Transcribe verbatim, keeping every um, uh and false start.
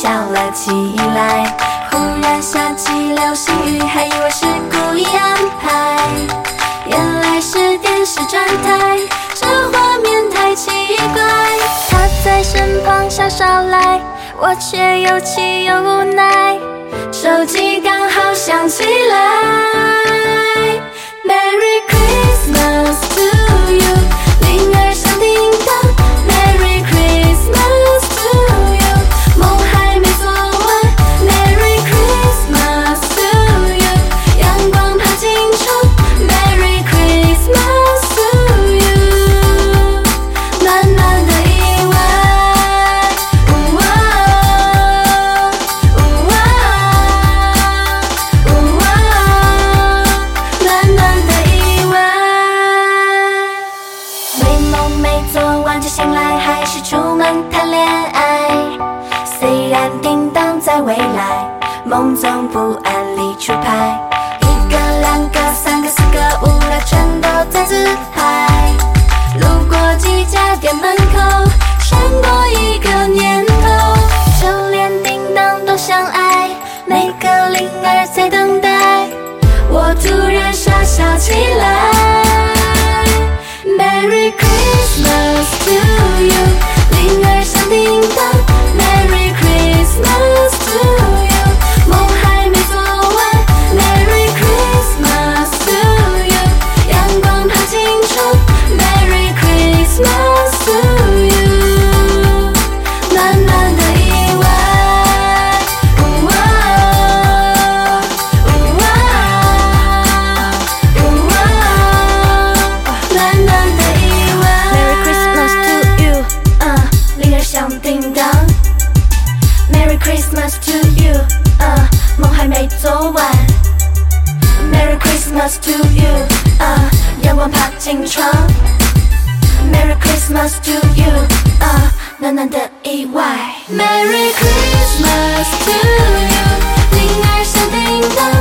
笑了起来。忽然下起流星雨，还以为是故意安排，原来是电视转台，这画面太奇怪。他在身旁笑捎来，我却又气又无奈，手机刚好响起来。Merry Christmas to you， 铃儿响叮当。Merry Christmas to you， 梦还没做完。Merry Christmas to you， 阳光爬进窗。Merry Christmas to you， 暖暖的意外。呜哇呜哇呜哇，暖暖的意外。美梦没做完就醒来，还是出门谈恋爱。虽然叮当在未来，梦总不按理出牌。一个两个三个四个五六，全都在自嗨。路过几家店门口，闪过一个念头，就连叮当都相爱，每个铃儿在等待。我突然傻笑起来。Merry Christmas to you， 铃儿响叮当。Merry Christmas to you， 梦还没做完。Merry Christmas to you， 阳光爬进窗。Merry Christmas to you， 暖暖的意外。呜哇呜哇呜哇，暖暖的意外。Merry Christmas to you， 嗯，铃儿响叮当。Merry Christmas to you， 嗯，梦还没做完。Merry Christmas to you， 嗯，阳光爬进窗。Merry Christmas to you， 嗯，暖暖的意外。Merry Christmas to you， 铃儿响叮当。